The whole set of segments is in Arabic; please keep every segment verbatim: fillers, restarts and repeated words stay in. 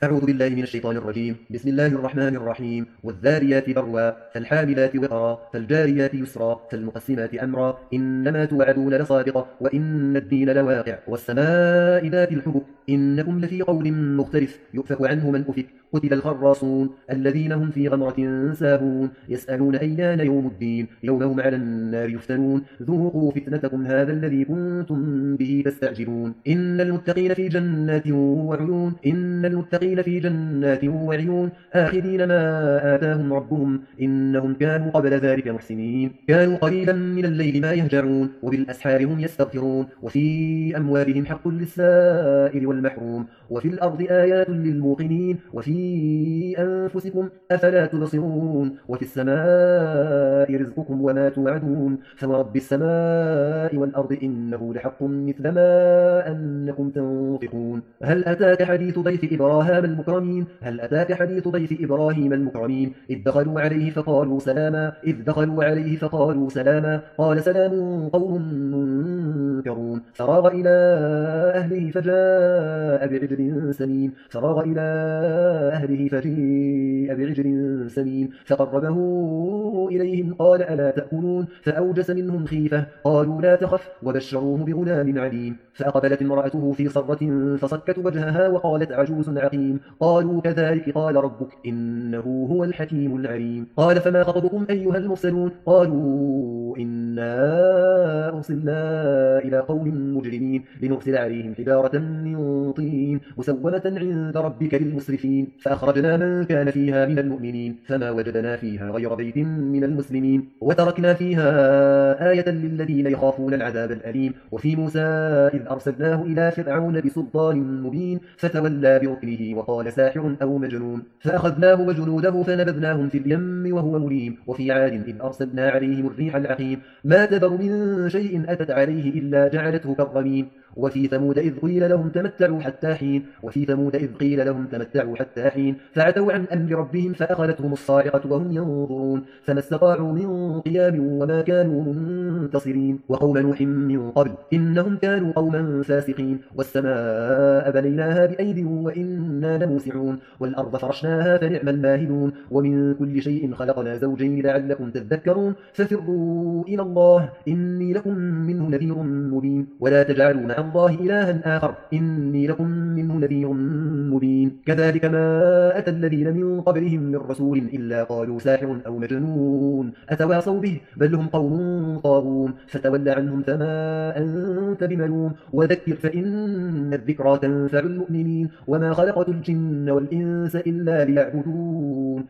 أعوذ بالله من الشيطان الرجيم. بسم الله الرحمن الرحيم. والذاريات ذروا فالحاملات وقرا فالجاريات يسرا فالمقسمات أمرا إنما توعدون لصادق وإن الدين لواقع والسماء ذات الحبك إنكم لفي قول مختلف يؤفك عنه من أفك قتل الخراصون الذين هم في غمرة ساهون يسألون أيان يوم الدين يوم هم على النار يفتنون ذوقوا فتنتكم هذا الذي كنتم به تستعجلون إن المتقين في جنات وعيون إن المتقين في جنات وعيون آخذين ما آتاهم ربهم إنهم كانوا قبل ذلك محسنين كانوا قليلا من الليل ما يهجعون وبالأسحار هم يستغفرون وفي أموالهم حق للسائل والمحروم وفي الأرض آيات للموقنين وفي أنفسكم أفلا تبصرون وفي السماء رزقكم وما توعدون فورب السماء والأرض إنه لحق مثل ما أنكم تنطقون هل أتاك حديث ضيف إبراهام المكرمين هل أتاك حديث ضيف إبراهيم المكرمين إذ دخلوا عليه فقالوا سلاما إذ دخلوا عليه فقالوا سلاما قال سلام قوم منكرون فراغ إلى أهله فجاء بعجل سمين فراغ إلى أهله فجيء بعجل سمين فقربه إليهم قال ألا تأكلون فأوجس منهم خيفة قالوا لا تخف وبشروه بغلام عليم فأقبلت امرأته في صرة فصكت وجهها وقالت عجوز عقيم قالوا كذلك قال ربك إنه هو الحكيم العليم قال فما خطبكم أيها المرسلون قالوا إنا أرسلنا إلى قوم مجرمين لنرسل عليهم حجارة من طين مسومة عند ربك للمسرفين فأخرجنا من كان فيها من المؤمنين فما وجدنا فيها غير بيت من المسلمين وتركنا فيها آية للذين يخافون العذاب الأليم وفي موسى إذ أرسلناه إلى فرعون بسلطان مبين فتولى بركنه وقال ساحر أو مجنون فأخذناه وجنوده فنبذناهم في اليم وهو مليم وفي عاد إذ أرسلنا عليهم الريح العقيم ما تذر من شيء أتت عليه إلا جعلته كالرميم وفي ثمود إذ قيل لهم تمتعوا حتى حين وفي ثمود إذ قيل لهم تمتعوا حتى حين فعتوا عن أمر ربهم فأخذتهم الصاعقة وهم ينظرون فما استطاعوا من قيام وما كانوا منتصرين وقوم نوح من قبل إنهم كانوا قوما فاسقين والسماء بنيناها بأيد وإنا لموسعون والأرض فرشناها فنعم الماهدون ومن كل شيء خلقنا زوجين لعلكم تذكرون ففروا إلى الله إني لكم منه نذير مبين ولا تجعلوا مع الله إلها آخر إني لكم منه نذير مبين كذلك ما أتى الذين من قبلهم من رسول إلا قالوا ساحر أو مجنون أتواصوا به بل هم قوم طاغون فتول عنهم فما أنت بملوم وذكر فإن الذكرى تنفع المؤمنين وما خلقت الجن والإنس إلا ليعبدون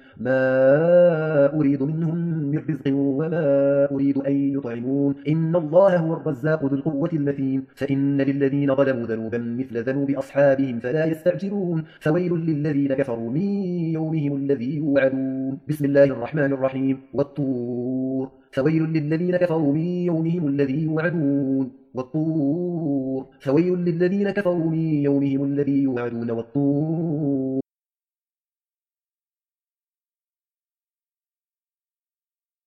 ما أريد منهم من رزق وما أريد أن يطعمون إن الله هو الرزاق ذو القوة المتين فإن للذين ظلموا ذنوبا مثل ذنوب أصحابهم فلا يستعجلون فويل للذين كفروا من يومهم الذي يوعدون بسم الله الرحمن الرحيم والطور فويل للذين كفروا من يومهم الذي يوعدون والطور فويل للذين كفروا من يومهم الذي يوعدون والطور